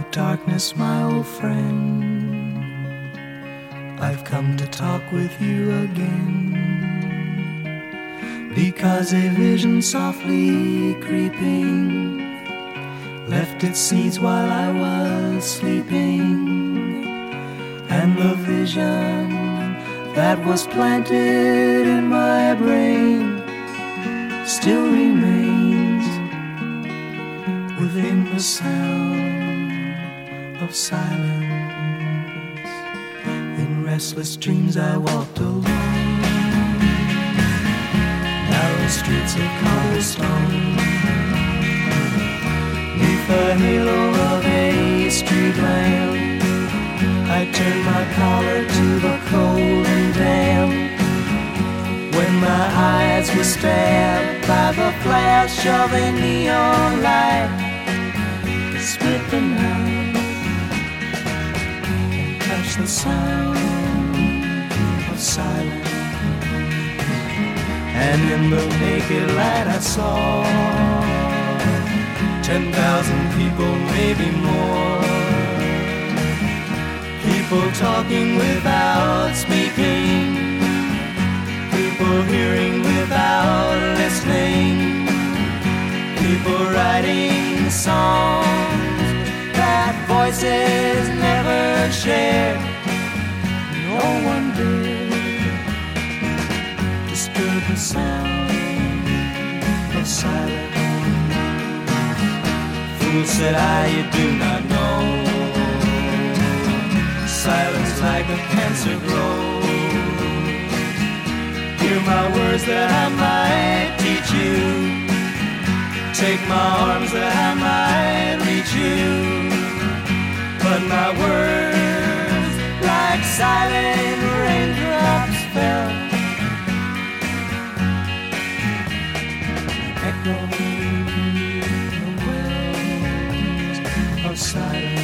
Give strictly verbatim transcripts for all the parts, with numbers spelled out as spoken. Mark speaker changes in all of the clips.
Speaker 1: darkness, my old friend, I've come to talk with you again, because a vision softly creeping left its seeds while I was sleeping, and the vision that was planted in my brain still remains within the sound of silence. In restless dreams I walked alone, narrow streets of cobblestone, neath the halo of a street lamp. I turned my collar to the cold and damp, when my eyes were stabbed by the flash of a neon light. It split the night and touched the sound of silence. And in the naked light I saw ten thousand people, maybe more, people talking without speaking, people hearing without listening, people writing songs that voices never shared. No one did disturb the sound of silence. Fool, said I, you do not know, silence like a cancer grows. Hear my words that I might teach you, take my arms that I might reach you, but my words like silent raindrops fell, echoing the wells of silence.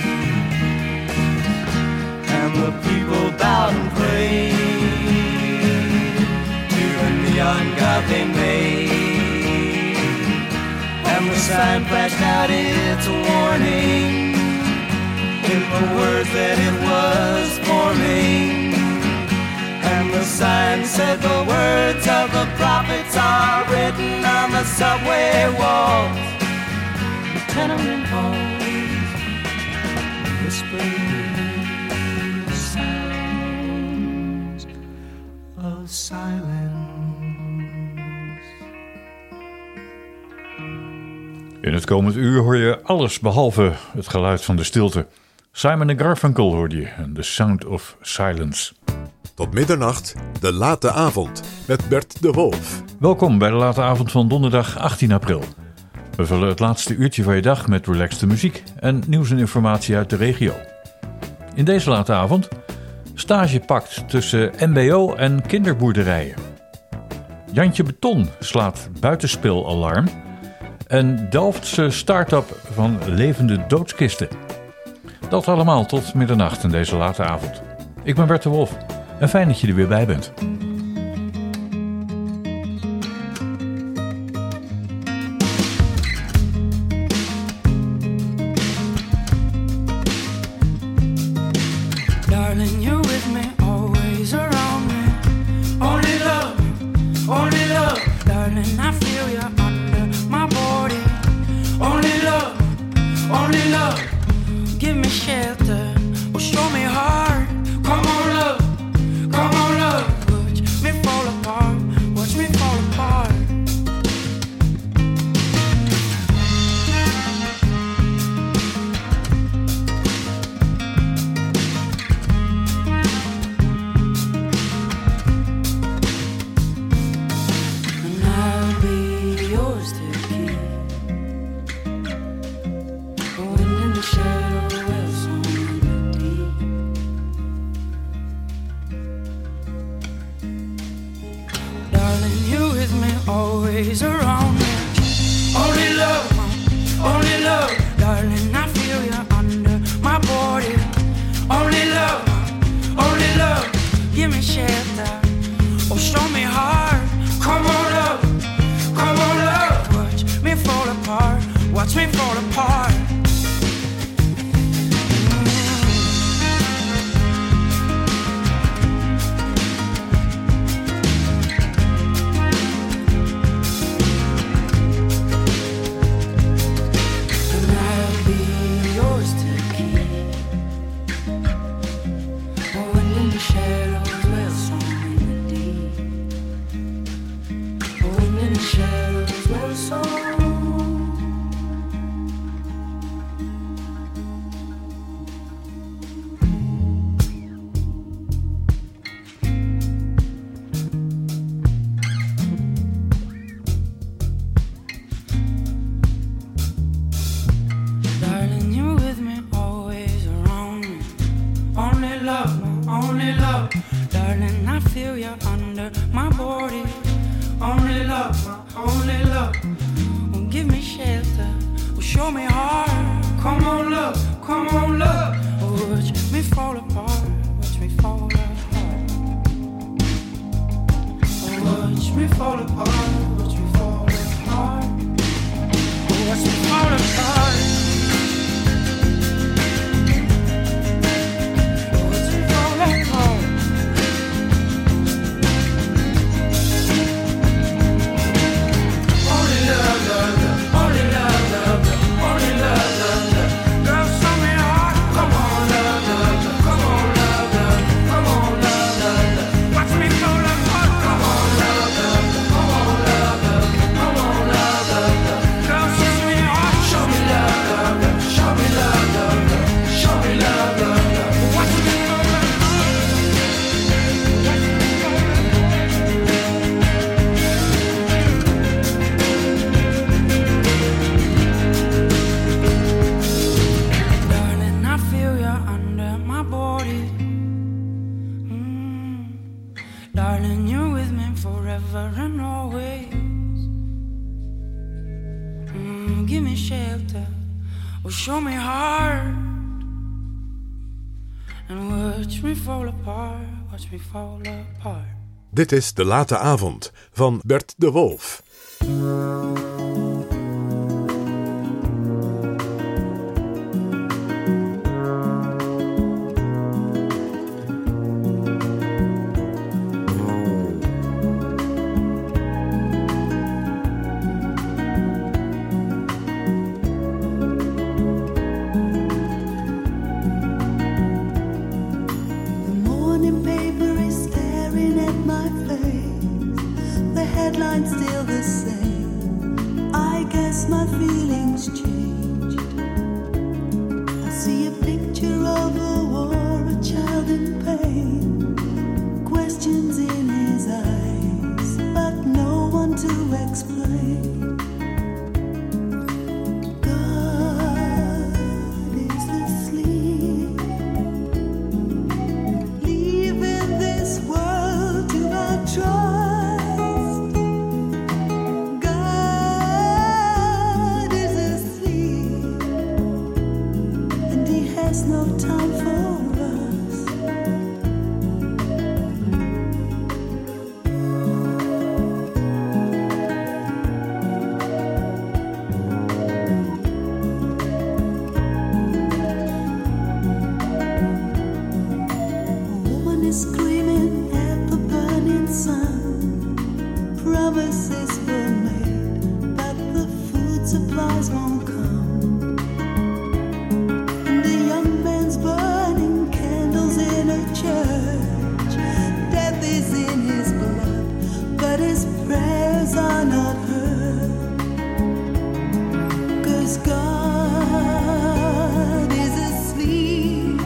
Speaker 1: And the people bowed and prayed to the neon god they made, and the sign flashed out its warning in the words that it was forming. And the sign said the words of the prophets are written on the subway walls, the tenement halls, whispering
Speaker 2: In het komend uur hoor je alles behalve het geluid van de stilte. Simon en Garfunkel hoorde je en The Sound of Silence.
Speaker 3: Tot middernacht, de late avond met Bert de Wolf.
Speaker 2: Welkom bij de late avond van donderdag achttien april. We vullen het laatste uurtje van je dag met relaxte muziek en nieuws en informatie uit de regio. In deze late avond stagepact tussen M B O en kinderboerderijen. Jantje Beton slaat buitenspeelalarm. En Delftse start-up van levende doodskisten. Dat allemaal tot middernacht in deze late avond. Ik ben Bert de Wolf en fijn dat je er weer bij bent.
Speaker 4: Darling, you're with me, always around me. Only love, only love. Darling, I feel you under my body. Only love, only love. Give me shelter, or show me heart. Come on, love, come on, love. Watch me fall apart, watch me fall apart. Always around me. Only love, only love. Darling, I feel you under my body. Only love, only love. Give me shelter, or show me heart. Come on, love, come on, love. Watch me fall apart, watch me fall apart. show me heart. Come on, love, come on, love. Watch me fall apart, watch me fall apart. Watch me fall apart, watch me fall apart. Watch me fall apart. Watch me fall apart. Only love, love, love. Only love, love, love. Only love, love, love. Girl, show me heart. Come on, love, love, love. Come on, love, love. Come on, love, love, love. Watch me fall apart. Come on, love, love. Come on, love, love. Come on, love, love, love. Girl, show me heart. Show me love, love, love. Show me love, love, love. Show me love, love, love. Watch me fall apart. Darling, I feel you under my body. Mm. Darling, you're with me forever and always. Mm, give me shelter, or show me heart, and watch me fall apart, watch me fall apart.
Speaker 3: Dit is De Late Avond van Bert de Wolf.
Speaker 5: The morning paper is staring at my face. The headline's still the same. I guess my feelings changed. I see a picture of a war, a child in pain. Questions in his eyes, but no one to explain. God is asleep. Leaving this world to our trust. God is asleep, and He has no time for us. A woman is screaming at the burning sun. Promises were made, but the food supplies won't come. And a young man's burning candles in a church. Death is in his blood, but his prayers are not heard. 'Cause God is asleep.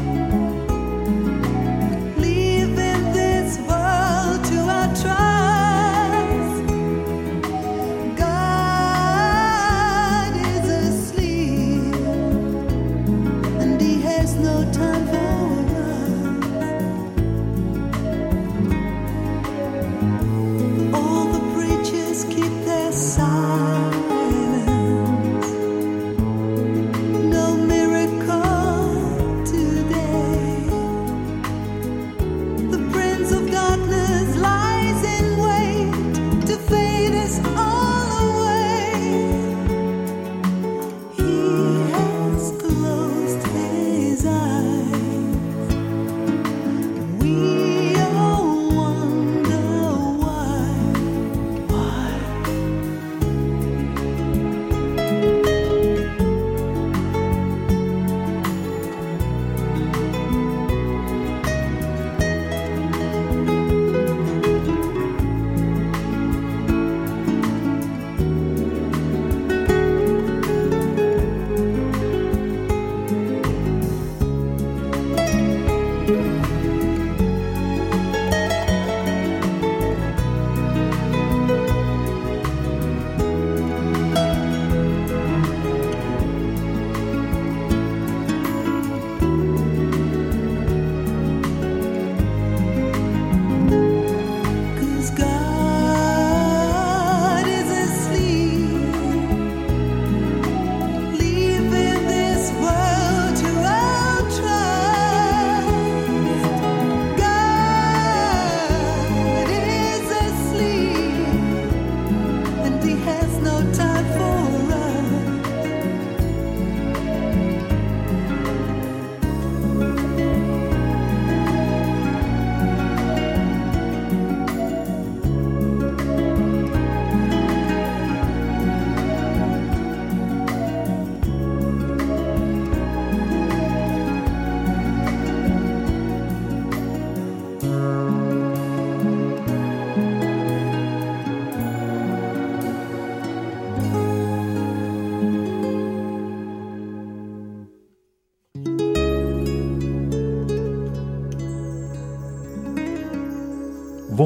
Speaker 5: Leaving this world to our trust. God is asleep.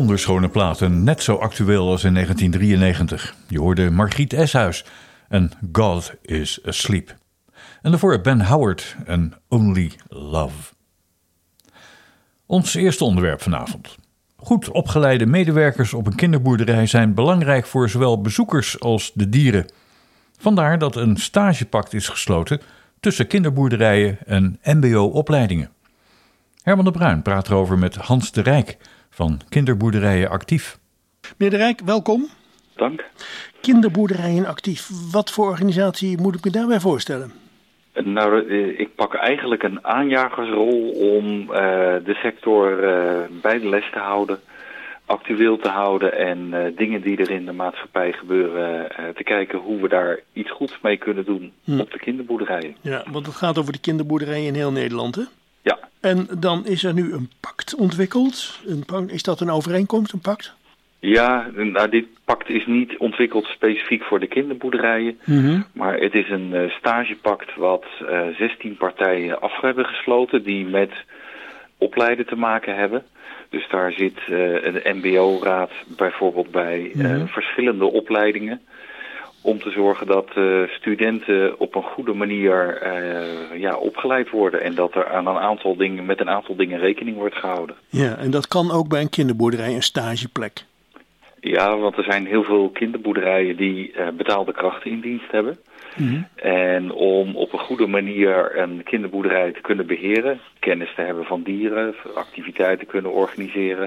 Speaker 2: wonderschone platen, net zo actueel als in negentien drieënnegentig. Je hoorde Margriet Eshuis en God is Asleep. En daarvoor Ben Howard en Only Love. Ons eerste onderwerp vanavond. Goed opgeleide medewerkers op een kinderboerderij zijn belangrijk voor zowel bezoekers als de dieren. Vandaar dat een stagepact is gesloten tussen kinderboerderijen en M B O-opleidingen. Herman de Bruin praat erover met Hans de Rijk van Kinderboerderijen Actief.
Speaker 6: Meneer de Rijk, welkom.
Speaker 7: Dank.
Speaker 6: Kinderboerderijen Actief, wat voor organisatie moet ik me daarbij voorstellen?
Speaker 7: Nou, ik pak eigenlijk een aanjagersrol om uh, de sector uh, bij de les te houden, actueel te houden en uh, dingen die er in de maatschappij gebeuren, uh, te kijken hoe we daar iets goeds mee kunnen doen hm. op de kinderboerderijen.
Speaker 6: Ja, want het gaat over de kinderboerderijen in heel Nederland, hè?
Speaker 7: Ja.
Speaker 6: En dan is er nu een pact ontwikkeld. Een pact, is dat een overeenkomst, een pact?
Speaker 7: Ja, nou, dit pact is niet ontwikkeld specifiek voor de kinderboerderijen. Mm-hmm. Maar het is een uh, stagepact wat uh, zestien partijen af hebben gesloten die met opleiden te maken hebben. Dus daar zit uh, een M B O-raad bijvoorbeeld bij, mm-hmm. uh, verschillende opleidingen. Om te zorgen dat uh, studenten op een goede manier uh, ja, opgeleid worden. En dat er aan een aantal dingen, met een aantal dingen rekening wordt gehouden.
Speaker 6: Ja, en dat kan ook bij een kinderboerderij, een stageplek.
Speaker 7: Ja, want er zijn heel veel kinderboerderijen die uh, betaalde krachten in dienst hebben. Mm-hmm. En om op een goede manier een kinderboerderij te kunnen beheren, kennis te hebben van dieren, activiteiten kunnen organiseren,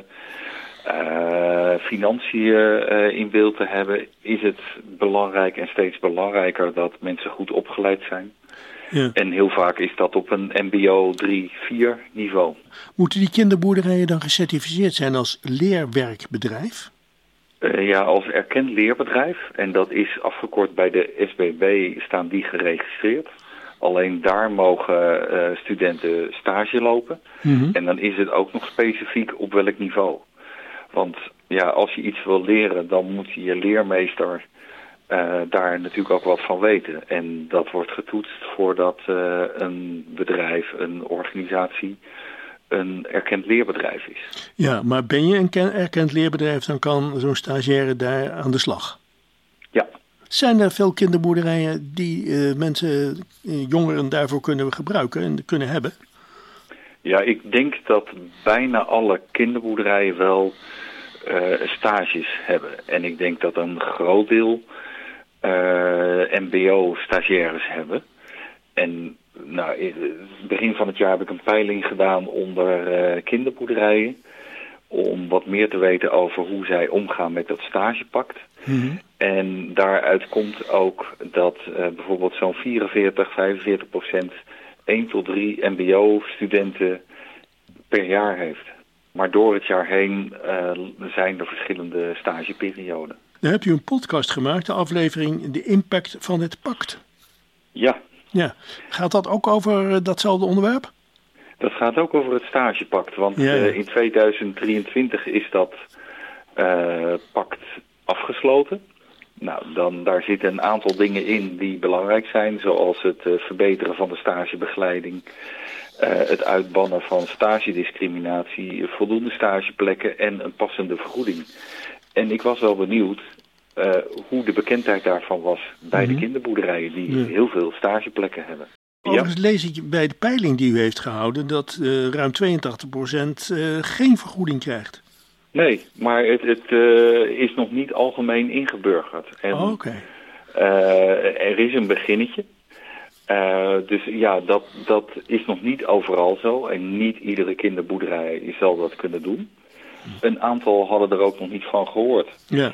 Speaker 7: uh, financiën uh, in beeld te hebben, is het belangrijk en steeds belangrijker dat mensen goed opgeleid zijn. Ja. En heel vaak is dat op een M B O drie vier niveau.
Speaker 6: Moeten die kinderboerderijen dan gecertificeerd zijn als leerwerkbedrijf?
Speaker 7: Uh, ja, als erkend leerbedrijf. En dat is afgekort bij de S B B, staan die geregistreerd. Alleen daar mogen uh, studenten stage lopen. Mm-hmm. En dan is het ook nog specifiek op welk niveau. Want ja, als je iets wil leren, dan moet je leermeester uh, daar natuurlijk ook wat van weten. En dat wordt getoetst voordat uh, een bedrijf, een organisatie, een erkend leerbedrijf is.
Speaker 6: Ja, maar ben je een ken- erkend leerbedrijf, dan kan zo'n stagiaire daar aan de slag?
Speaker 7: Ja.
Speaker 6: Zijn er veel kinderboerderijen die uh, mensen, uh, jongeren daarvoor kunnen gebruiken en kunnen hebben?
Speaker 7: Ja, ik denk dat bijna alle kinderboerderijen wel uh, stages hebben. En ik denk dat een groot deel uh, M B O-stagiaires hebben. En nou, in het begin van het jaar heb ik een peiling gedaan onder uh, kinderboerderijen. Om wat meer te weten over hoe zij omgaan met dat stagepact. Mm-hmm. En daaruit komt ook dat uh, bijvoorbeeld zo'n vierenveertig, vijfenveertig procent één tot drie M B O-studenten per jaar heeft. Maar door het jaar heen uh, zijn er verschillende stageperioden.
Speaker 6: Dan hebt u een podcast gemaakt, de aflevering De Impact van het Pact.
Speaker 7: Ja.
Speaker 6: Ja. Gaat dat ook over datzelfde onderwerp?
Speaker 7: Dat gaat ook over het stagepact. Want ja, ja. Uh, in tweeduizend drieëntwintig is dat uh, pact afgesloten. Nou, dan, daar zitten een aantal dingen in die belangrijk zijn. Zoals het uh, verbeteren van de stagebegeleiding. Uh, het uitbannen van stagediscriminatie. Voldoende stageplekken en een passende vergoeding. En ik was wel benieuwd Uh, hoe de bekendheid daarvan was bij mm-hmm. de kinderboerderijen die ja. heel veel stageplekken hebben.
Speaker 6: Overigens ja. lees ik bij de peiling die u heeft gehouden dat uh, ruim tweeëntachtig procent uh, geen vergoeding krijgt.
Speaker 7: Nee, maar het, het uh, is nog niet algemeen ingeburgerd. En,
Speaker 6: oh, okay.
Speaker 7: uh, er is een beginnetje. Uh, dus ja, dat, dat is nog niet overal zo. En niet iedere kinderboerderij zal dat kunnen doen. Een aantal hadden er ook nog niet van gehoord. Ja.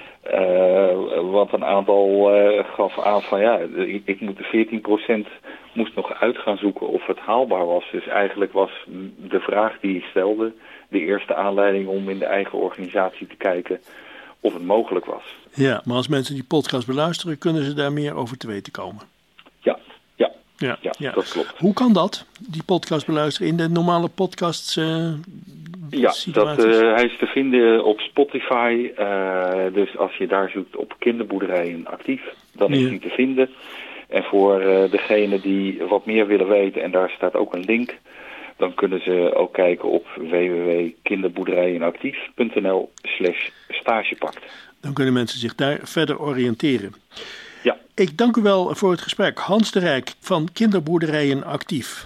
Speaker 7: Uh, want een aantal uh, gaf aan van ja, ik, ik moet de veertien procent moest nog uit gaan zoeken of het haalbaar was. Dus eigenlijk was de vraag die ik stelde de eerste aanleiding om in de eigen organisatie te kijken of het mogelijk was.
Speaker 6: Ja, maar als mensen die podcast beluisteren, kunnen ze daar meer over te weten komen.
Speaker 7: Ja, ja.
Speaker 6: Ja,
Speaker 7: ja,
Speaker 6: ja.
Speaker 7: dat klopt.
Speaker 6: Hoe kan dat, die podcast beluisteren, in de normale podcasts uh,
Speaker 7: Ja, dat, uh, hij is te vinden op Spotify. Uh, dus als je daar zoekt op kinderboerderijen actief, dan is ja. hij te vinden. En voor uh, degenen die wat meer willen weten, en daar staat ook een link dan kunnen ze ook kijken op w w w punt kinderboerderijenactief punt n l slash stagepact.
Speaker 6: Dan kunnen mensen zich daar verder oriënteren.
Speaker 7: Ja.
Speaker 6: Ik dank u wel voor het gesprek. Hans de Rijk van Kinderboerderijen Actief.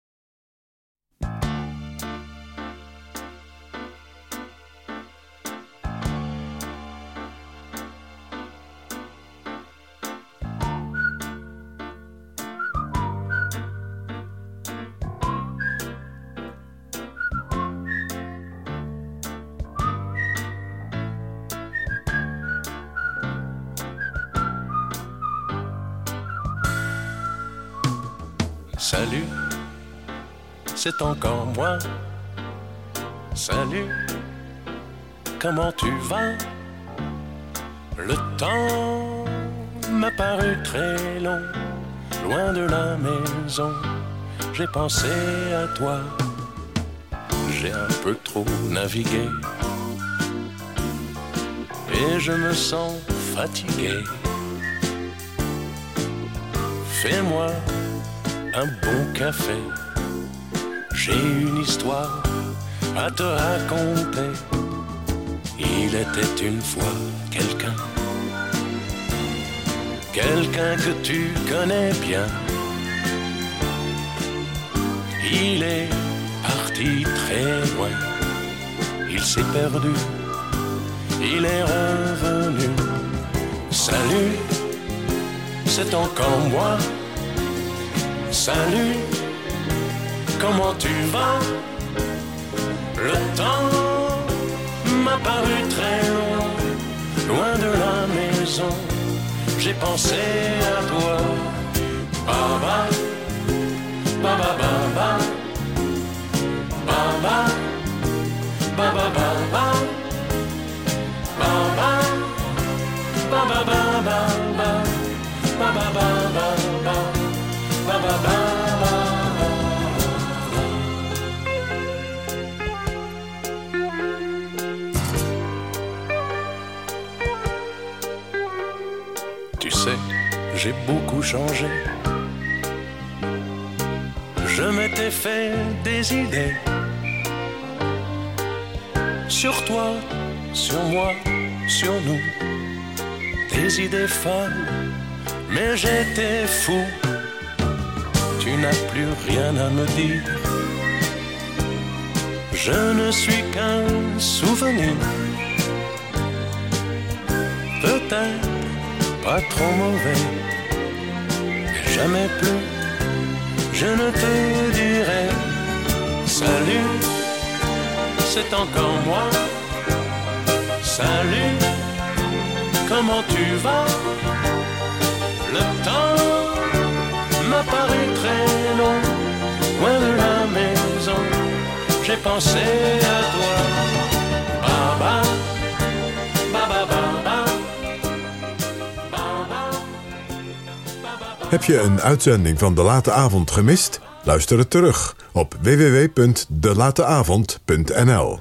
Speaker 8: Salut, c'est encore moi. Salut, comment tu vas? Le temps m'a paru très long, loin de la maison. J'ai pensé à toi, j'ai un peu trop navigué et je me sens fatigué. Fais-moi un bon café, j'ai une histoire à te raconter. Il était une fois quelqu'un, quelqu'un que tu connais bien. Il est parti très loin, il s'est perdu, il est revenu. Salut, c'est encore moi. Salut, comment tu vas? Le temps m'a paru très long, loin de la maison. J'ai pensé à toi. Baba, baba, baba, baba, baba, baba, baba, baba, baba, baba, baba. Ba, ba, ba, ba, ba. Tu sais, j'ai beaucoup changé. Je m'étais fait des idées sur toi, sur moi, sur nous. Des idées folles, mais j'étais fou. Tu n'as plus rien à me dire. Je ne suis qu'un souvenir. Peut-être pas trop mauvais. Mais jamais plus je ne te dirai salut, c'est encore moi. Salut, comment tu vas? Le temps m'a paru très long, loin de la maison, j'ai pensé à toi. Baba, baba, baba, baba, baba.
Speaker 3: Heb je een uitzending van De Late Avond gemist? Luister het terug op w w w punt de late avond punt n l.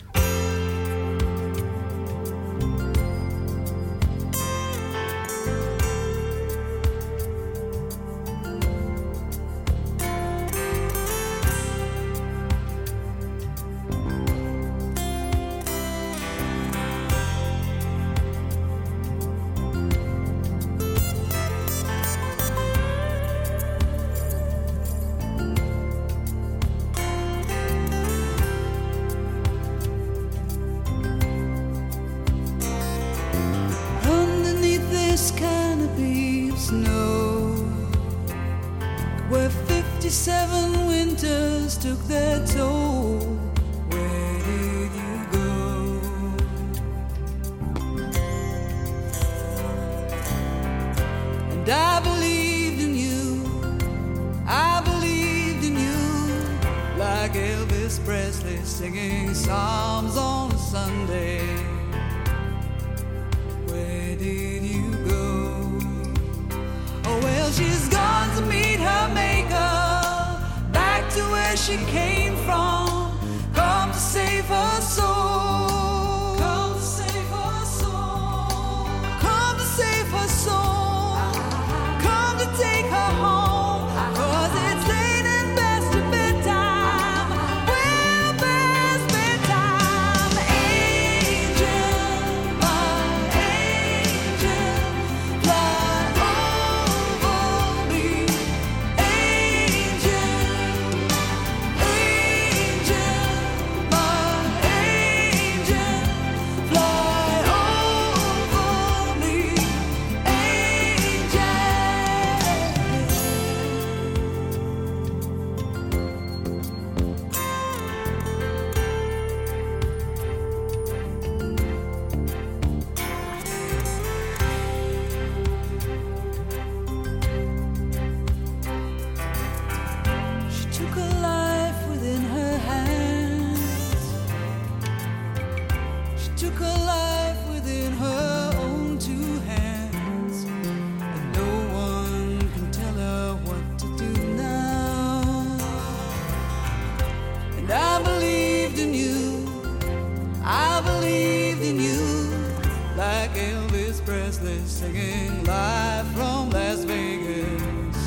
Speaker 5: singing live from Las Vegas.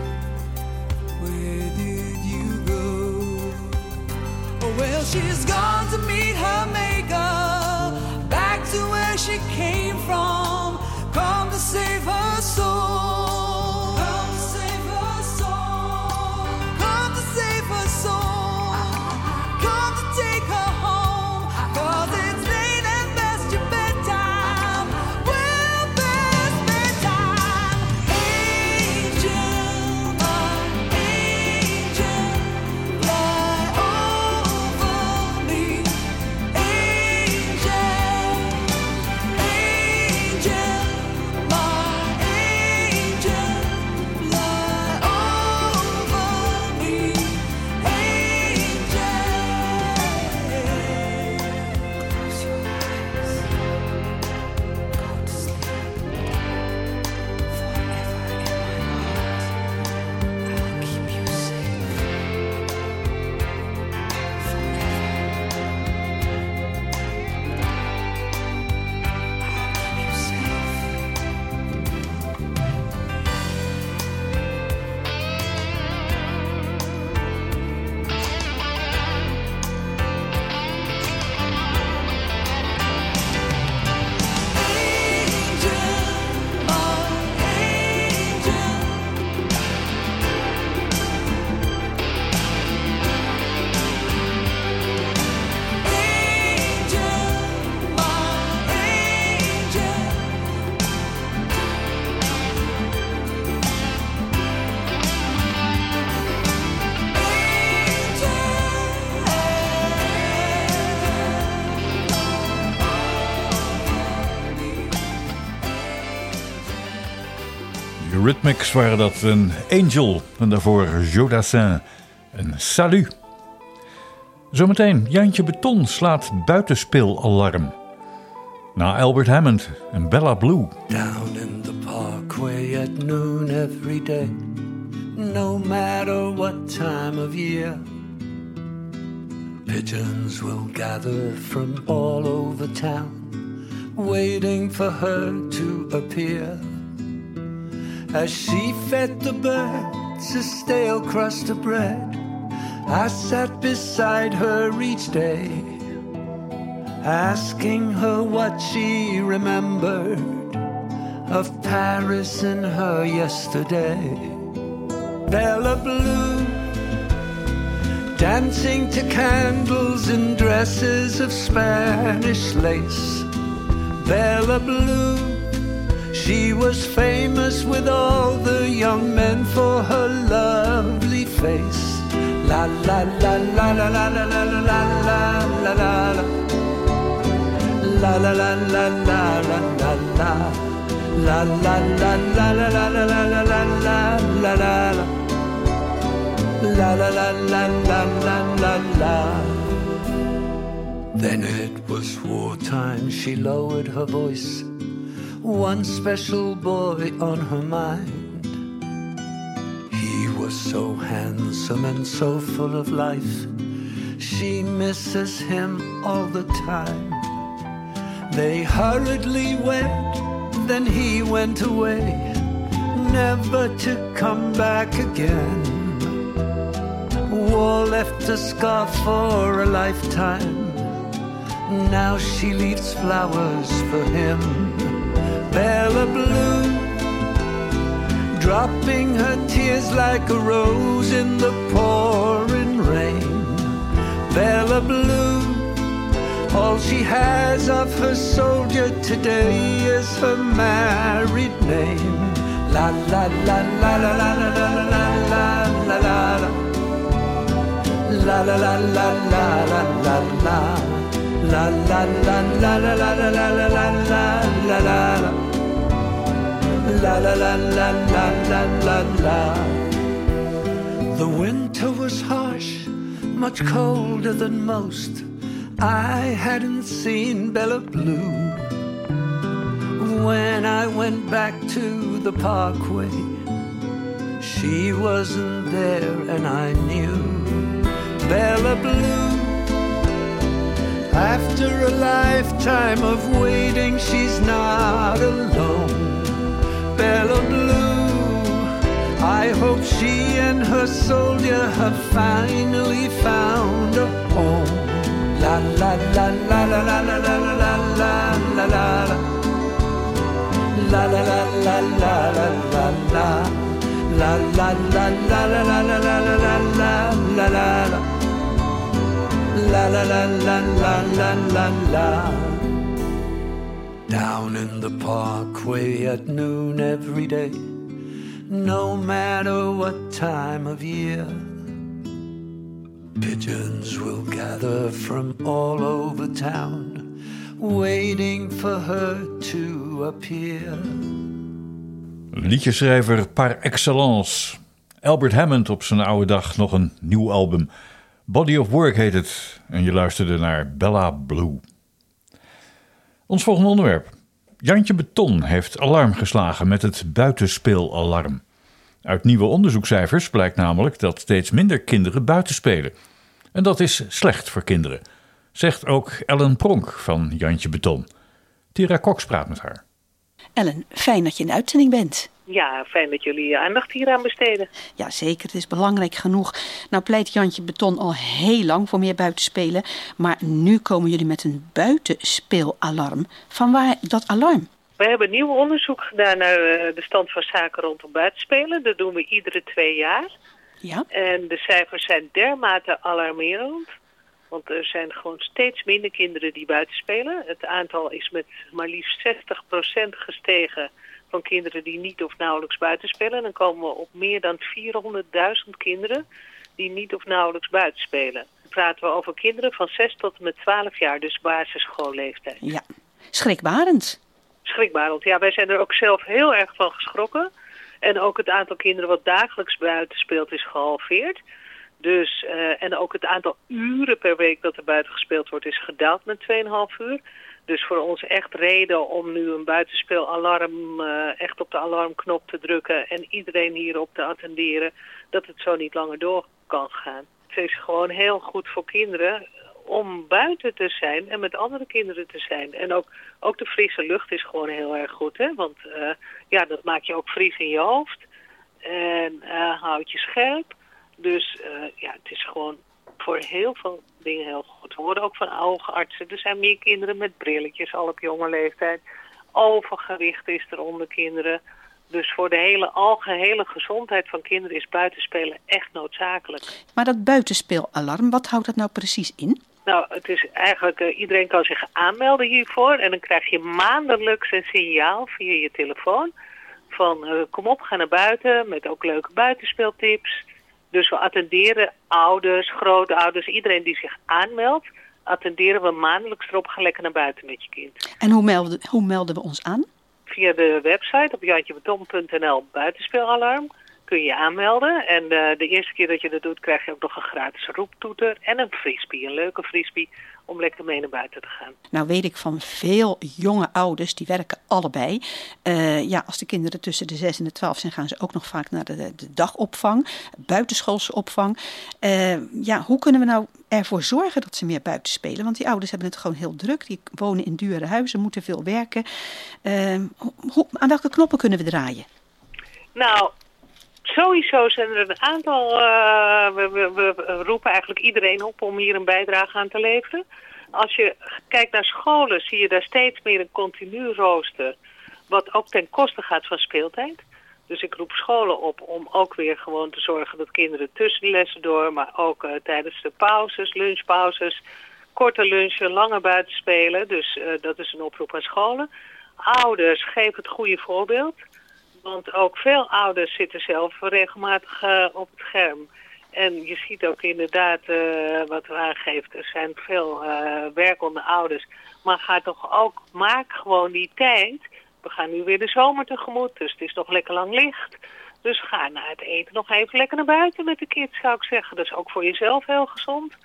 Speaker 5: Where did you go? Oh, well, she's gone to meet her maker, back to where she came from, come to save her soul. Come to save her soul. Come to save her soul. Come to take her home, 'cause it's late and past your bedtime. Well, past bedtime. Angel, my angel, fly over me. Angel, angel, my angel, fly over me. Angel. Close your eyes. Go to sleep. Forever in my heart, I'll keep you safe. Forever. I'll keep you safe. Angel, my angel. Angel, my angel.
Speaker 2: De Rhythmics waren dat, een Angel en daarvoor Jodassin, een Salut. Zometeen, Jantje Beton slaat buitenspeelalarm. Na Albert Hammond en Bella Blue.
Speaker 9: Down in the parkway at noon every day, no matter what time of year, pigeons will gather from all over town, waiting for her to appear. As she fed the birds a stale crust of bread, I sat beside her each day, asking her what she remembered of Paris in her yesterday. Bella Blue, dancing to candles in dresses of Spanish lace. Bella Blue, she was famous with all the young men for her lovely face. La la la la la la la la la la la la la. La la la la la la la la. La la la la la la la la la la la la la. La la la la la la la la. Then it was wartime, she lowered her voice, one special boy on her mind. He was so handsome and so full of life, she misses him all the time. They hurriedly wed, then he went away, never to come back again. War left a scar for a lifetime, now she leaves flowers for him. Bella Blue, dropping her tears like a rose in the pouring rain. Bella Blue, all she has of her soldier today is her married name. La la la la la la la la la la la la. La la la la la la la la. La la la la la la la la la la la la. La la la la la la la la. The winter was harsh, much colder than most. I hadn't seen Bella Blue. When I went back to the parkway, she wasn't there and I knew. Bella Blue, after a lifetime of waiting, she's not alone. Bella Blue. I hope she and her soldier have finally found a home. La la la la la la la la la la la la. La la la la la la la la. La la la la la la la la la la la la. La la la la la la la la. Down in the parkway at noon every day, no matter what time of year, pigeons will gather from all over town, waiting for her to appear.
Speaker 2: Liedjeschrijver par excellence. Albert Hammond op zijn oude dag nog een nieuw album. Body of Work heet het. En je luisterde naar Bella Blue. Ons volgende onderwerp. Jantje Beton heeft alarm geslagen met het buitenspeelalarm. Uit nieuwe onderzoekscijfers blijkt namelijk dat steeds minder kinderen buiten spelen. En dat is slecht voor kinderen, zegt ook Ellen Pronk van Jantje Beton. Tira Cox praat met haar.
Speaker 10: Ellen, fijn dat je in de uitzending bent.
Speaker 11: Ja, fijn dat jullie je aandacht hieraan besteden.
Speaker 10: Ja, zeker. Het is belangrijk genoeg. Nou pleit Jantje Beton al heel lang voor meer buitenspelen. Maar nu komen jullie met een buitenspeelalarm. Vanwaar dat alarm?
Speaker 11: We hebben nieuw onderzoek gedaan naar de stand van zaken rondom buitenspelen. Dat doen we iedere twee jaar.
Speaker 10: Ja.
Speaker 11: En de cijfers zijn dermate alarmerend. Want er zijn gewoon steeds minder kinderen die buiten spelen. Het aantal is met maar liefst zestig procent gestegen van kinderen die niet of nauwelijks buiten spelen. En dan komen we op meer dan vierhonderdduizend kinderen die niet of nauwelijks buiten spelen. Dan praten we over kinderen van zes tot en met twaalf jaar, dus basisschoolleeftijd.
Speaker 10: Ja, schrikbarend.
Speaker 11: Schrikbarend, ja. Wij zijn er ook zelf heel erg van geschrokken. En ook het aantal kinderen wat dagelijks buiten speelt is gehalveerd. Dus, uh, en ook het aantal uren per week dat er buiten gespeeld wordt is gedaald met twee komma vijf uur. Dus voor ons echt reden om nu een buitenspeelalarm uh, echt op de alarmknop te drukken en iedereen hierop te attenderen dat het zo niet langer door kan gaan. Het is gewoon heel goed voor kinderen om buiten te zijn en met andere kinderen te zijn. En ook, ook de frisse lucht is gewoon heel erg goed, hè? Want uh, ja, dat maakt je ook fris in je hoofd en uh, houdt je scherp. Dus uh, ja, het is gewoon voor heel veel dingen heel goed. We horen ook van oogartsen. Er zijn meer kinderen met brilletjes, al op jonge leeftijd. Overgewicht is er onder kinderen. Dus voor de hele algehele gezondheid van kinderen is buitenspelen echt noodzakelijk.
Speaker 10: Maar dat buitenspeelalarm, wat houdt dat nou precies in?
Speaker 11: Nou, het is eigenlijk, uh, iedereen kan zich aanmelden hiervoor. En dan krijg je maandelijks een signaal via je telefoon. Van uh, kom op, ga naar buiten, met ook leuke buitenspeeltips. Dus we attenderen ouders, grootouders, iedereen die zich aanmeldt, attenderen we maandelijks erop, ga lekker naar buiten met je kind.
Speaker 10: En hoe melden, hoe melden we ons aan?
Speaker 11: Via de website op jantjebeton punt n l buitenspeelalarm kun je je aanmelden. En uh, de eerste keer dat je dat doet krijg je ook nog een gratis roeptoeter en een frisbee, een leuke frisbee om lekker mee naar buiten te gaan.
Speaker 10: Nou weet ik van veel jonge ouders, die werken allebei. Uh, ja, als de kinderen tussen de zes en de twaalf zijn, gaan ze ook nog vaak naar de, de dagopvang, buitenschoolse opvang. Uh, ja, hoe kunnen we nou ervoor zorgen dat ze meer buiten spelen? Want die ouders hebben het gewoon heel druk. Die wonen in dure huizen, moeten veel werken. Uh, hoe, aan welke knoppen kunnen we draaien?
Speaker 11: Nou, sowieso zijn er een aantal, uh, we, we, we roepen eigenlijk iedereen op om hier een bijdrage aan te leveren. Als je kijkt naar scholen zie je daar steeds meer een continu rooster, wat ook ten koste gaat van speeltijd. Dus ik roep scholen op om ook weer gewoon te zorgen dat kinderen tussen de lessen door, maar ook uh, tijdens de pauzes, lunchpauzes, korte lunchen, langer buiten spelen. Dus uh, dat is een oproep aan scholen. Ouders, geef het goede voorbeeld. Want ook veel ouders zitten zelf regelmatig uh, op het scherm. En je ziet ook inderdaad uh, wat u aangeeft. Er zijn veel uh, werkende ouders. Maar ga toch ook, maak gewoon die tijd. We gaan nu weer de zomer tegemoet, dus het is nog lekker lang licht. Dus ga na het eten nog even lekker naar buiten met de kids, zou ik zeggen. Dat is ook voor jezelf heel gezond.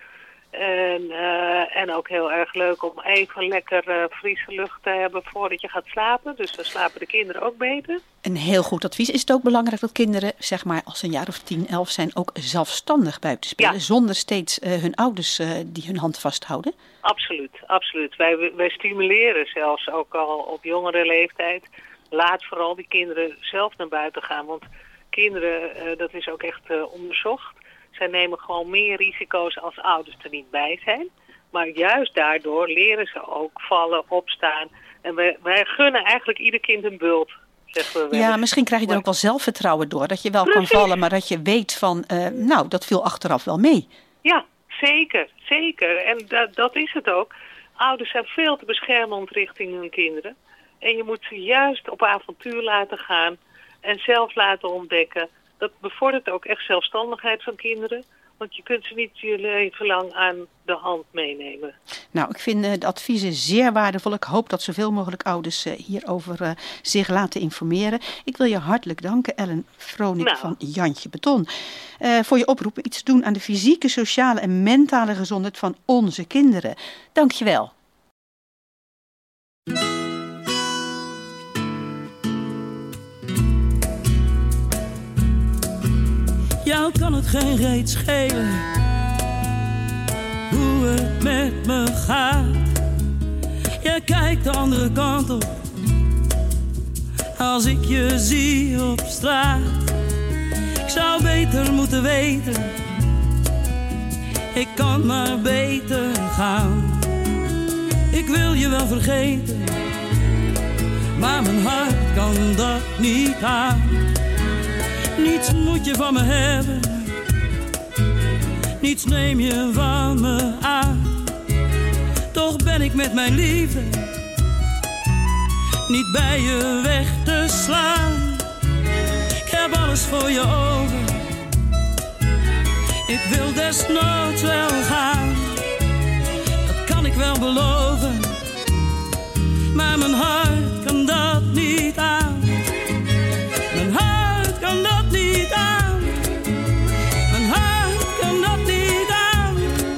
Speaker 11: En, uh, en ook heel erg leuk om even lekker uh, frisse lucht te hebben voordat je gaat slapen. Dus dan slapen de kinderen ook beter.
Speaker 10: Een heel goed advies. Is het ook belangrijk dat kinderen, zeg maar als ze een jaar of tien, elf zijn, ook zelfstandig buiten spelen? Ja. Zonder steeds uh, hun ouders uh, die hun hand vasthouden?
Speaker 11: Absoluut, absoluut. Wij, wij stimuleren zelfs ook al op jongere leeftijd laat vooral die kinderen zelf naar buiten gaan. Want kinderen, uh, dat is ook echt uh, onderzocht. Zij nemen gewoon meer risico's als ouders er niet bij zijn. Maar juist daardoor leren ze ook vallen, opstaan. En wij, wij gunnen eigenlijk ieder kind een bult. We.
Speaker 10: Ja, misschien krijg je er ook wel zelfvertrouwen door. Dat je wel Precies. kan vallen, maar dat je weet van... Uh, nou, dat viel achteraf wel mee.
Speaker 11: Ja, zeker. Zeker. En dat, dat is het ook. Ouders zijn veel te beschermend richting hun kinderen. En je moet ze juist op avontuur laten gaan. En zelf laten ontdekken. Dat bevordert ook echt zelfstandigheid van kinderen. Want je kunt ze niet je leven lang aan de hand meenemen.
Speaker 10: Nou, ik vind uh, de adviezen zeer waardevol. Ik hoop dat zoveel mogelijk ouders uh, hierover uh, zich laten informeren. Ik wil je hartelijk danken, Ellen Vronik nou. van Jantje Beton. Uh, voor je oproepen iets doen aan de fysieke, sociale en mentale gezondheid van onze kinderen. Dank je wel.
Speaker 12: Jou kan het geen reet schelen hoe het met me gaat. Je kijkt de andere kant op als ik je zie op straat. Ik zou beter moeten weten, ik kan maar beter gaan. Ik wil je wel vergeten, maar mijn hart kan dat niet aan. Niets moet je van me hebben, niets neem je van me aan. Toch ben ik met mijn liefde niet bij je weg te slaan. Ik heb alles voor je over, ik wil desnoods wel gaan. Dat kan ik wel beloven, maar mijn hart kan dat niet aan. Mijn hart kan dat niet aan. Mijn hart kan dat niet aan.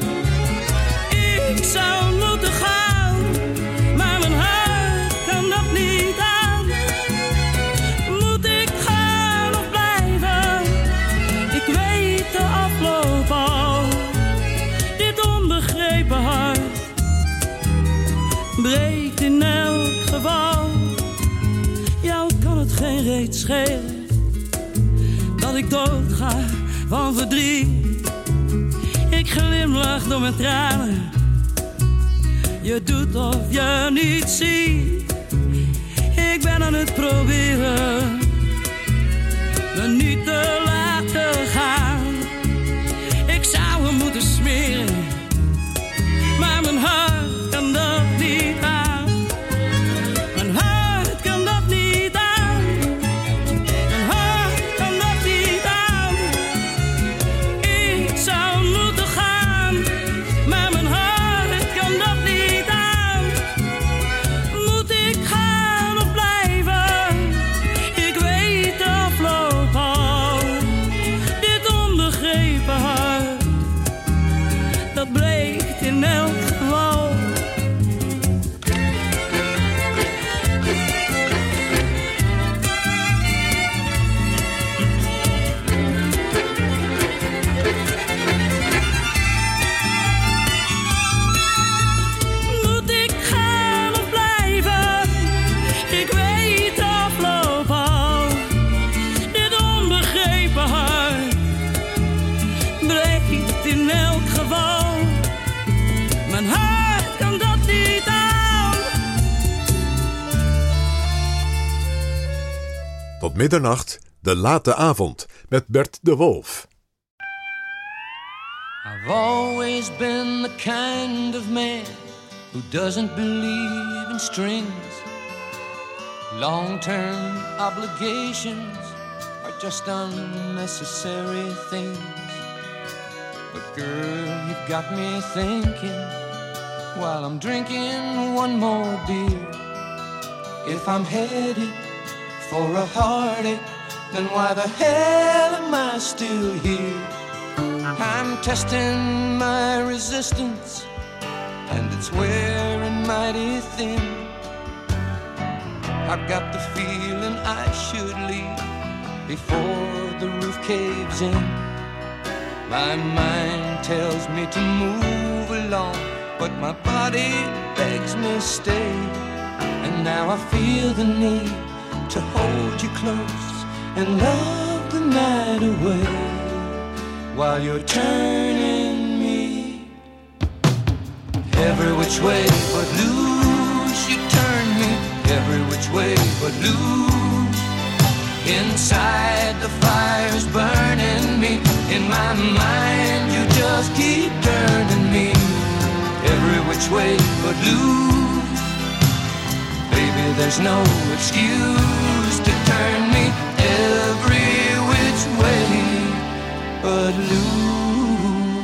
Speaker 12: Ik zou moeten gaan, maar mijn hart kan dat niet aan. Moet ik gaan of blijven? Ik weet de afloop al. Dit onbegrepen hart breekt in elk geval. Jou kan het geen reet schelen dat ik doodga van verdriet. Ik glimlach door mijn tranen, je doet of je niet ziet. Ik ben aan het proberen me niet te laten gaan. Ik zou hem moeten smeren, maar mijn hart kan dat niet aan. Mijn hart kan dat niet aan. Mijn hart kan dat niet aan. Ik zou moeten gaan, maar mijn hart kan dat niet aan. Moet ik gaan of blijven? Ik weet de afloop al. Dit onbegrepen hart, dat breekt in elk geval. Moet ik gaan of blijven? Ik weet de afloop al. Dit onbegrepen hart breekt in elk geval. Mijn hart kan dat niet aan.
Speaker 3: Tot middernacht, de late avond, met Bert de Wolf.
Speaker 13: I've always been the kind of man who doesn't believe in strings. Long-term obligations are just unnecessary things. But girl, you've got me thinking while I'm drinking one more beer. If I'm headed for a heartache, then why the hell am I still here? I'm testing my resistance, and it's wearing mighty thin. I've got the feeling I should leave before the roof caves in. My mind tells me to move along, but my body begs me stay. And now I feel the need to hold you close and love the night away while you're turning me every which way but loose. You turn me every which way but loose. Inside the fire's burning me. In my mind you just keep turning me every which way but loose. Baby, there's no excuse to turn me every which way but loose.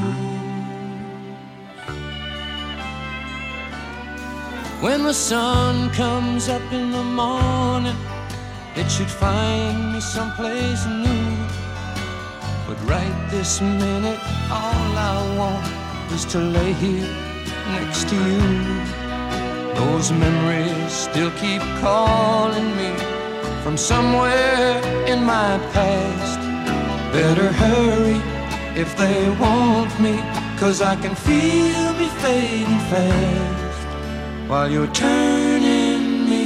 Speaker 13: When the sun comes up in the morning, it should find me someplace new. But right this minute, all I want is to lay here next to you. Those memories still keep calling me from somewhere in my past. Better hurry if they want me, 'cause I can feel me fading fast while you're turning me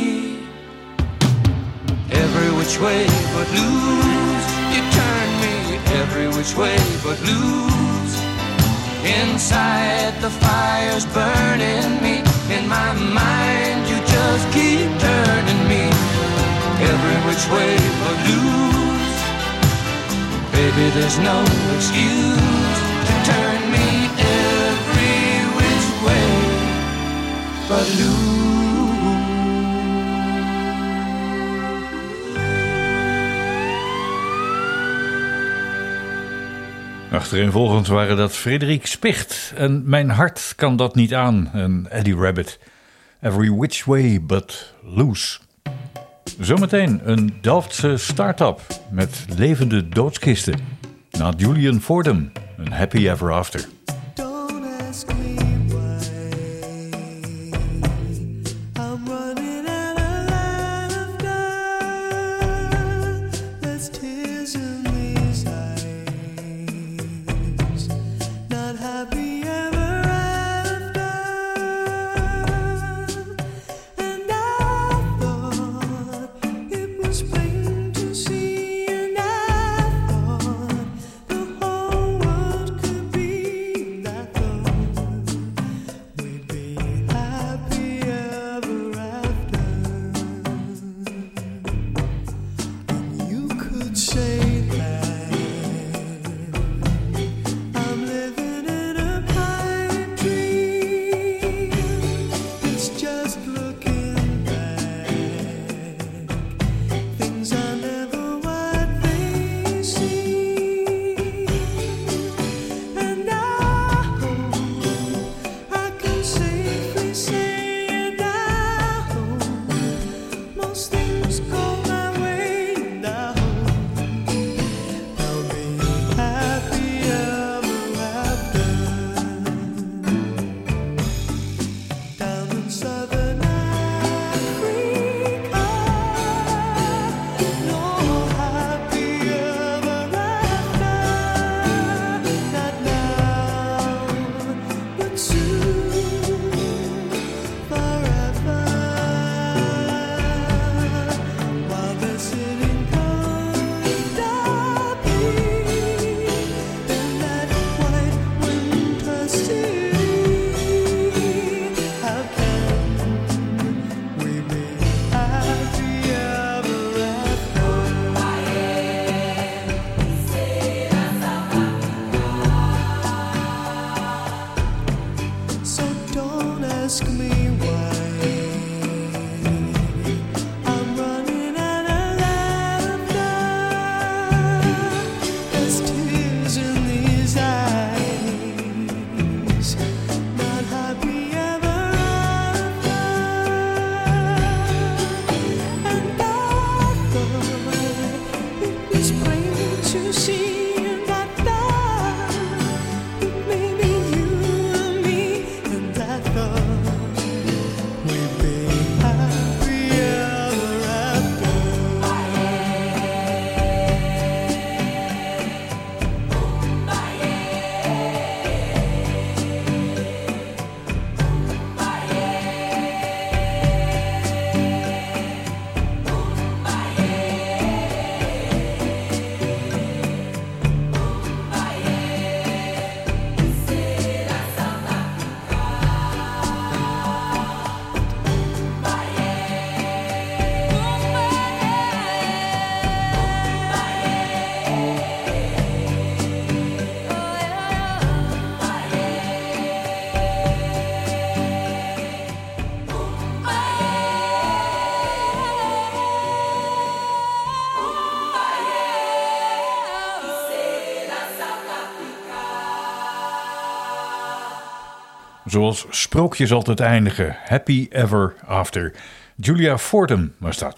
Speaker 13: every which way but loose. You turn me every which way but loose. Inside the fire's burning me. In my mind you just keep turning me every which way but loose. Baby, there's no excuse to turn me every which way but loose.
Speaker 2: Achtereenvolgens waren dat Frederik Spicht en Mijn hart kan dat niet aan en Eddie Rabbit. Every which way but loose. Zometeen een Delftse start-up met levende doodskisten. Na Julian Fordham, een Happy Ever After.
Speaker 5: Be
Speaker 2: zoals sprookjes altijd eindigen. Happy Ever After. Julia Fordham was dat.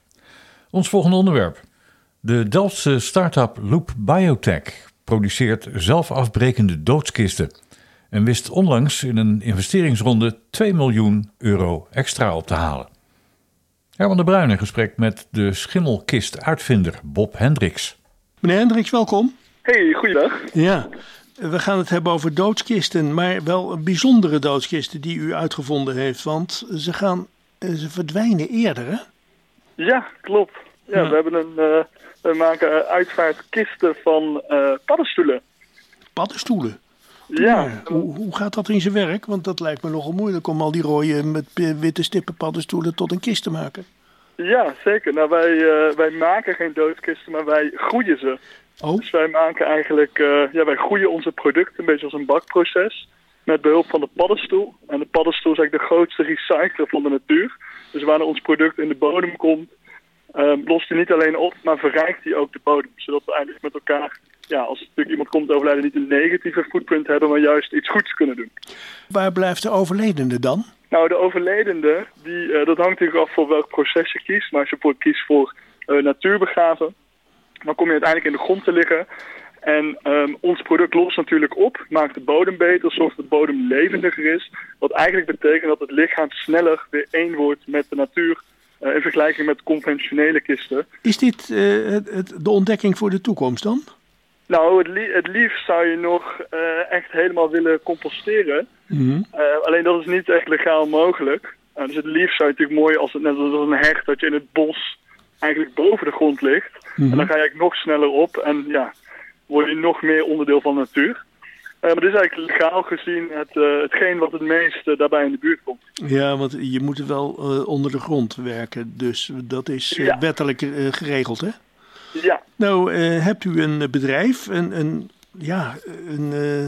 Speaker 2: Ons volgende onderwerp. De Delftse start-up Loop Biotech produceert zelfafbrekende doodskisten en wist onlangs in een investeringsronde twee miljoen euro extra op te halen. Herman de Bruin in gesprek met de schimmelkist-uitvinder Bob Hendricks.
Speaker 6: Meneer Hendricks, welkom.
Speaker 14: Hey, goeiedag.
Speaker 6: Ja, we gaan het hebben over doodskisten, maar wel bijzondere doodskisten die u uitgevonden heeft, want ze gaan, ze verdwijnen eerder, hè?
Speaker 14: Ja, klopt. Ja, ja. We hebben een, uh, we maken uitvaartkisten van uh, paddenstoelen.
Speaker 6: Paddenstoelen?
Speaker 14: Ja.
Speaker 6: ja. Hoe, hoe gaat dat in zijn werk? Want dat lijkt me nogal moeilijk om al die rode met witte stippen paddenstoelen tot een kist te maken.
Speaker 14: Ja, zeker. Nou, wij, uh, wij maken geen doodskisten, maar wij groeien ze.
Speaker 6: Oh.
Speaker 14: Dus wij maken eigenlijk, uh, ja, wij groeien onze producten een beetje als een bakproces met behulp van de paddenstoel. En de paddenstoel is eigenlijk de grootste recycler van de natuur. Dus wanneer ons product in de bodem komt, um, lost hij niet alleen op, maar verrijkt hij ook de bodem. Zodat we eigenlijk met elkaar, ja, als natuurlijk iemand komt te overlijden, niet een negatieve footprint hebben, maar juist iets goeds kunnen doen.
Speaker 6: Waar blijft de overledene dan?
Speaker 14: Nou, de overledene, die, uh, dat hangt natuurlijk af voor welk proces je kiest. Maar als je bijvoorbeeld kiest voor uh, natuurbegraven, dan kom je uiteindelijk in de grond te liggen. En um, ons product lost natuurlijk op, maakt de bodem beter, zorgt dat de bodem levendiger is. Wat eigenlijk betekent dat het lichaam sneller weer één wordt met de natuur uh, in vergelijking met conventionele kisten.
Speaker 6: Is dit uh, het, het, de ontdekking voor de toekomst dan?
Speaker 14: Nou, het, li- het liefst zou je nog uh, echt helemaal willen composteren.
Speaker 6: Mm-hmm.
Speaker 14: Uh, alleen dat is niet echt legaal mogelijk. Uh, dus het liefst zou je natuurlijk mooi als het net als een hecht dat je in het bos eigenlijk boven de grond ligt.
Speaker 6: Mm-hmm.
Speaker 14: En dan ga je eigenlijk nog sneller op en ja, word je nog meer onderdeel van de natuur. Uh, maar dit is eigenlijk legaal gezien het, uh, hetgeen wat het meest uh, daarbij in de buurt komt.
Speaker 6: Ja, want je moet wel uh, onder de grond werken. Dus dat is uh,
Speaker 14: ja.
Speaker 6: wettelijk uh, geregeld, hè?
Speaker 14: Ja.
Speaker 6: Nou, uh, hebt u een bedrijf, een, een, ja, een, uh,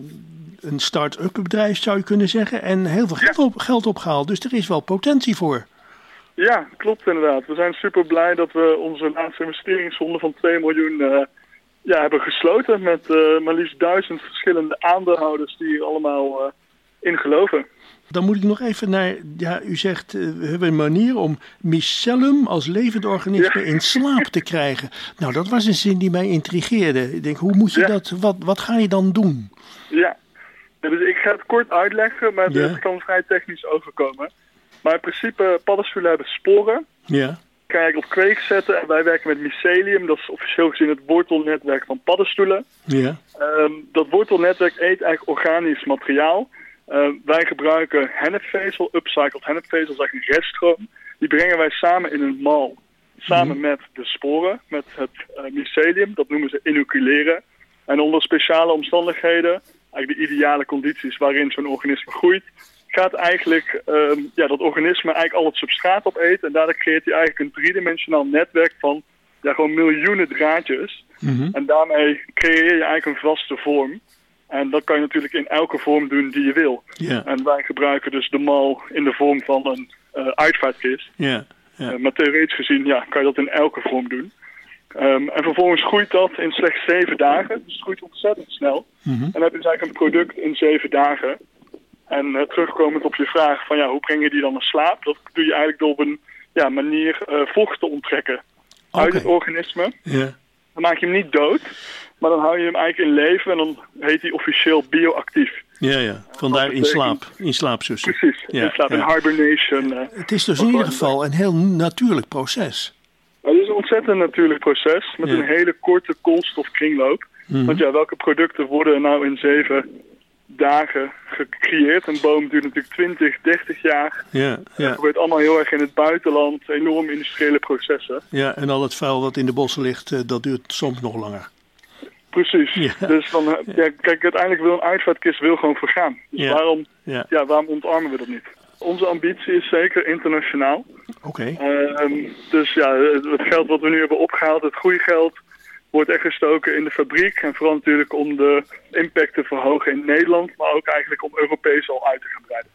Speaker 6: een start-up bedrijf zou je kunnen zeggen, en heel veel geld, op, geld opgehaald. Dus er is wel potentie voor.
Speaker 14: Ja, klopt inderdaad. We zijn super blij dat we onze laatste investeringsronde van twee miljoen uh, ja, hebben gesloten met uh, maar liefst duizend verschillende aandeelhouders die hier allemaal uh, in geloven.
Speaker 6: Dan moet ik nog even naar, ja, u zegt, uh, we hebben een manier om mycelium als levend organisme ja. in slaap te krijgen. Nou, dat was een zin die mij intrigeerde. Ik denk, hoe moet je ja. dat, wat, wat ga je dan doen?
Speaker 14: Ja, dus ik ga het kort uitleggen, maar
Speaker 6: ja.
Speaker 14: het kan vrij technisch overkomen. Maar in principe, paddenstoelen hebben sporen.
Speaker 6: Ja.
Speaker 14: Kan je eigenlijk op kweek zetten en wij werken met mycelium. Dat is officieel gezien het wortelnetwerk van paddenstoelen.
Speaker 6: Ja.
Speaker 14: Um, dat wortelnetwerk eet eigenlijk organisch materiaal. Uh, wij gebruiken hennepvezel, upcycled hennepvezel, dat is eigenlijk een reststroom. Die brengen wij samen in een mal. Samen mm. met de sporen, met het uh, mycelium. Dat noemen ze inoculeren. En onder speciale omstandigheden, eigenlijk de ideale condities waarin zo'n organisme groeit, gaat eigenlijk um, ja, dat organisme eigenlijk al het substraat opeten. En daardoor creëert hij eigenlijk een driedimensionaal netwerk van ja, gewoon miljoenen draadjes.
Speaker 6: Mm-hmm. En
Speaker 14: daarmee creëer je eigenlijk een vaste vorm. En dat kan je natuurlijk in elke vorm doen die je wil.
Speaker 6: Yeah.
Speaker 14: En wij gebruiken dus de mal in de vorm van een uh, uitvaartkist.
Speaker 6: Yeah. Yeah.
Speaker 14: Uh, maar theoretisch gezien ja, kan je dat in elke vorm doen. Um, en vervolgens groeit dat in slechts zeven dagen. Dus het groeit ontzettend snel.
Speaker 6: Mm-hmm.
Speaker 14: En dan heb je dus eigenlijk een product in zeven dagen. En uh, terugkomend op je vraag van ja, hoe breng je die dan naar slaap? Dat doe je eigenlijk door op een ja, manier uh, vocht te onttrekken
Speaker 6: okay.
Speaker 14: uit het organisme.
Speaker 6: Yeah.
Speaker 14: Dan maak je hem niet dood, maar dan hou je hem eigenlijk in leven en dan heet hij officieel bioactief.
Speaker 6: Ja, ja. Vandaar in slaap. In slaapzussen.
Speaker 14: Precies,
Speaker 6: ja,
Speaker 14: in slaap, ja. in hibernation. Uh,
Speaker 6: het is dus in ieder geval een heel natuurlijk proces.
Speaker 14: Het is een ontzettend natuurlijk proces met ja. een hele korte koolstofkringloop. Mm-hmm. Want ja, welke producten worden nou in zeven dagen gecreëerd? Een boom duurt natuurlijk twintig, dertig jaar.
Speaker 6: Ja, ja.
Speaker 14: Het gebeurt allemaal heel erg in het buitenland, enorm industriële processen.
Speaker 6: Ja, en al het vuil wat in de bossen ligt, dat duurt soms nog langer.
Speaker 14: Precies.
Speaker 6: Ja.
Speaker 14: Dus dan, ja, kijk, uiteindelijk wil een uitvaartkist wil gewoon vergaan. Dus
Speaker 6: ja.
Speaker 14: waarom,
Speaker 6: ja.
Speaker 14: Ja, waarom ontarmen we dat niet? Onze ambitie is zeker internationaal.
Speaker 6: Oké.
Speaker 14: Okay. Um, dus ja, het geld wat we nu hebben opgehaald, het groeigeld, wordt echt gestoken in de fabriek. En vooral natuurlijk om de impact te verhogen in Nederland, maar ook eigenlijk om Europees al uit te gaan breiden.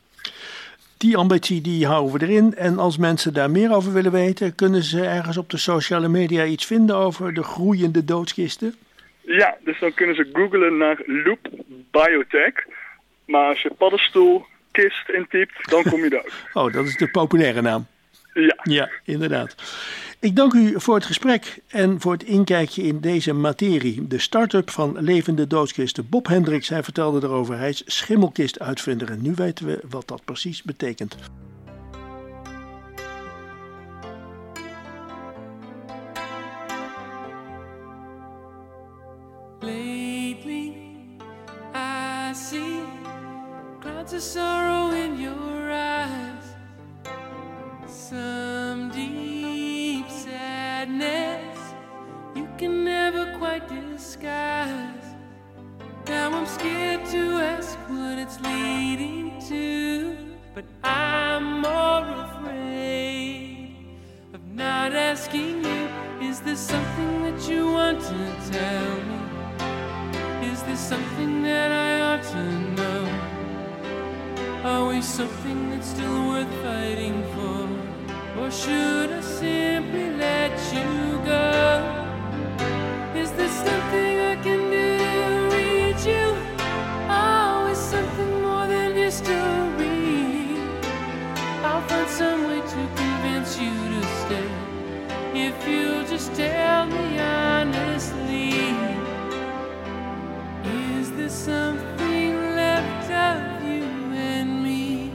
Speaker 6: Die ambitie die houden we erin. En als mensen daar meer over willen weten, kunnen ze ergens op de sociale media iets vinden over de groeiende doodskisten?
Speaker 14: Ja, dus dan kunnen ze googlen naar Loop Biotech. Maar als je paddenstoel, kist intypt, dan kom je eruit.
Speaker 6: Oh, dat is de populaire naam.
Speaker 14: Ja.
Speaker 6: Ja, inderdaad. Ik dank u voor het gesprek en voor het inkijkje in deze materie. De start-up van levende doodskisten. Bob Hendricks, hij vertelde erover. Hij is schimmelkistuitvinder en nu weten we wat dat precies betekent.
Speaker 12: Lately, I see clouds of sorrow in your eyes. Some deep sadness you can never quite disguise. Now I'm scared to ask what it's leading to, but I'm more afraid of not asking you. Is there something that you want to tell me? Is there something that I ought to know? Are we something that's still worth fighting for? Or should I simply let you go? Is there something I can do to reach you? Oh, is something more than history? I'll find some way to convince you to stay, if you'll just tell me honestly. Is there something left of you and me?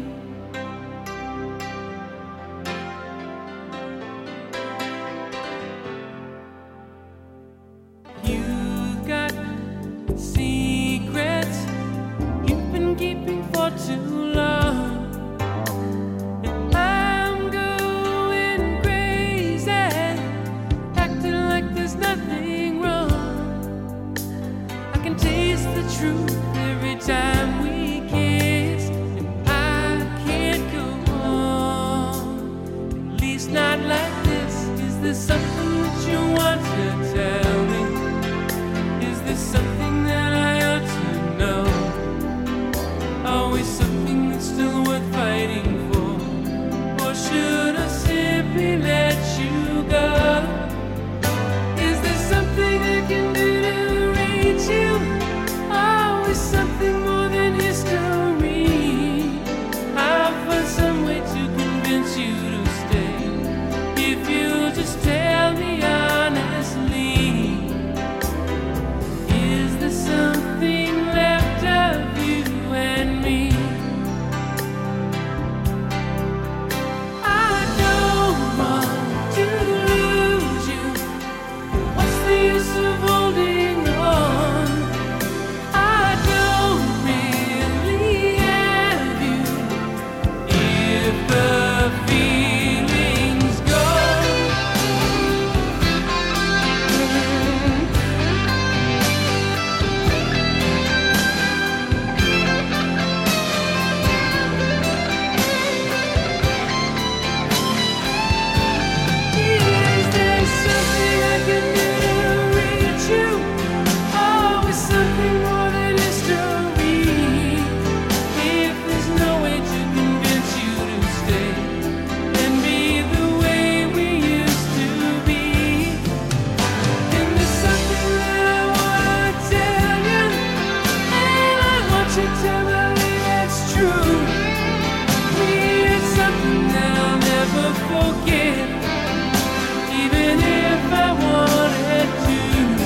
Speaker 12: You've got secrets you've been keeping for too long, and I'm going crazy, acting like there's nothing wrong. I can taste the truth every time we kiss, and I can't go on, at least not like this. Is there something that you want to tell me? Is there something that I ought to know? Always something that's still worth fighting for? Or should I simply let you go? Is there something I can do to reach you? Always something more than history. I'll find some way to convince you to stay, if you'll just tell me honestly. Is there something left of you and me? I don't want to lose you. What's the use of holding on? I don't really have you if the feeling's gone. Is there something I can do to reach you? Always something more than history. If there's no way to convince you to stay and be the way we used to be, then there's something that I wanna tell you, and I want you to believe it's true. It's something that I'll never forget, even if I wanted to.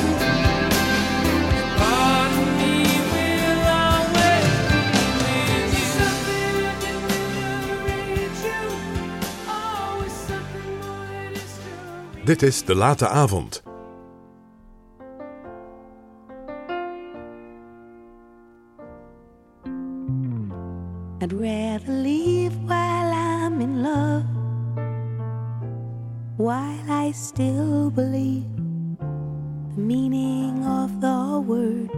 Speaker 12: Part of me will always be with you. Something I can do to reach you. Always something more than history.
Speaker 3: Dit is De Late Avond.
Speaker 5: I'd rather leave while I'm in love, while I still believe the meaning of the word.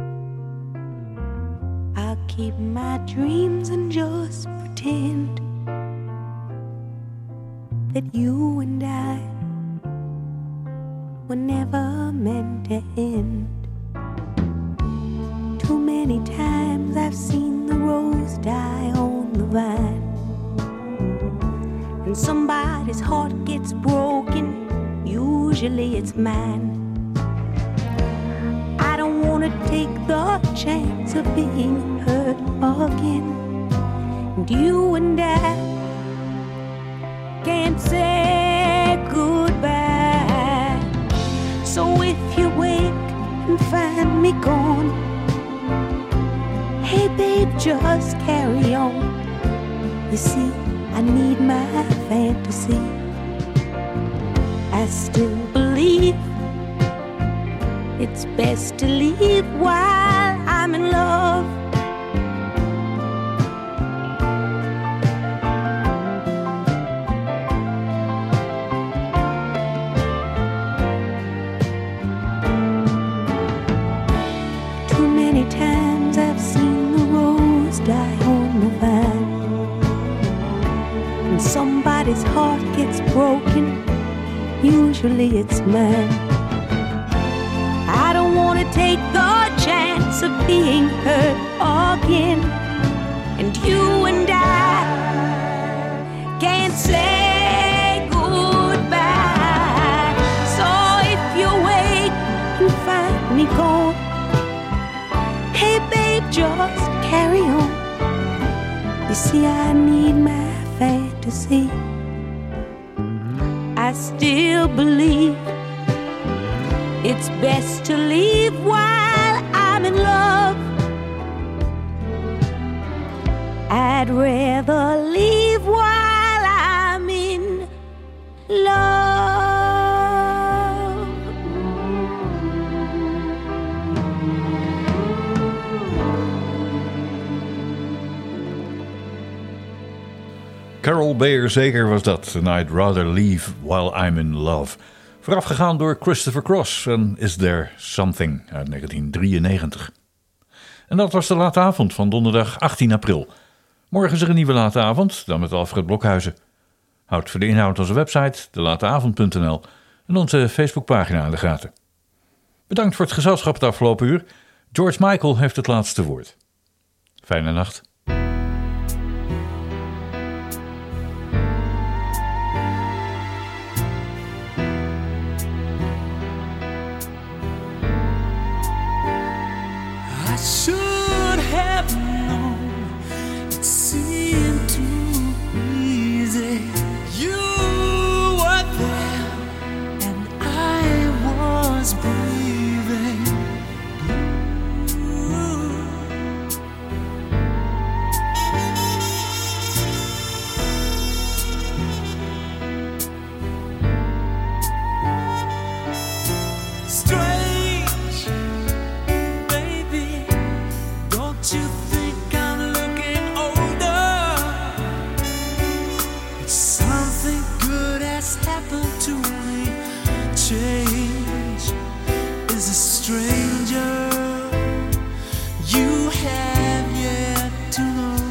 Speaker 5: I'll keep my dreams and just pretend that you and I were never meant to end. Too many times I've seen the rose die on the vine, and somebody's heart gets broken, usually it's mine. I don't wanna take take the chance of being hurt again. And you and I can't say goodbye. So if you wake and find me gone, hey babe, just carry on. You see, I need my fantasy. I still believe it's best to leave while I'm in love. Too many times I've seen the rose die on the vine. When somebody's heart gets broken, usually it's mine. I don't want to take the chance of being hurt again. And you and I can't say goodbye. So if you wake and find me gone, hey babe, just carry on. You see, I need my fantasy. I still believe it's best to leave while I'm in love. I'd rather leave while I'm in love.
Speaker 2: Carol Bayer zeker was dat. And I'd rather leave while I'm in love. Voorafgegaan door Christopher Cross en Is There Something uit negentien drieënnegentig. En dat was de late avond van donderdag achttien april. Morgen is er een nieuwe late avond, dan met Alfred Blokhuizen. Houd voor de inhoud onze website, de late avond punt n l en onze Facebookpagina in de gaten. Bedankt voor het gezelschap het afgelopen uur. George Michael heeft het laatste woord. Fijne nacht.
Speaker 12: I should have known it seemed too easy. You were there and I was breathing blue. Strange, baby, don't you think I'm looking older? Something good has happened to me. Change is a stranger you have yet to know.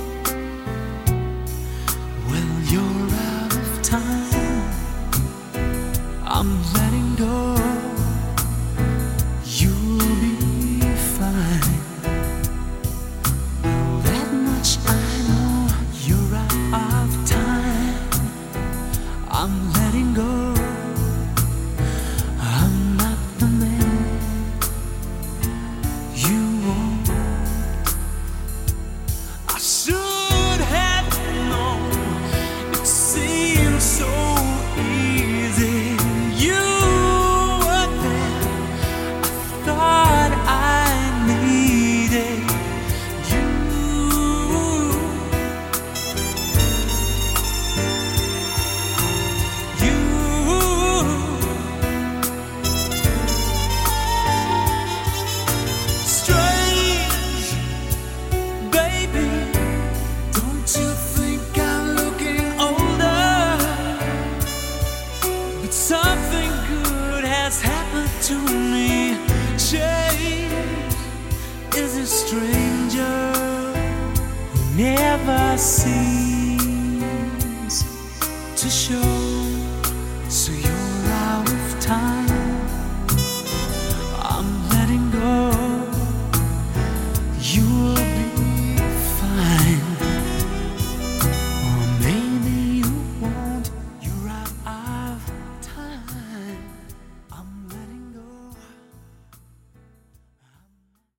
Speaker 12: Well, you're out of time. I'm letting go. You'll be fine. That much I know. You're out of time. I'm letting go. I'm not the man you want. I should have known it seemed so easy. You were there. I thought I needed you. Strange, baby, don't you think I'm looking older? But something good has happened to me. Change is a stranger who never seems to show.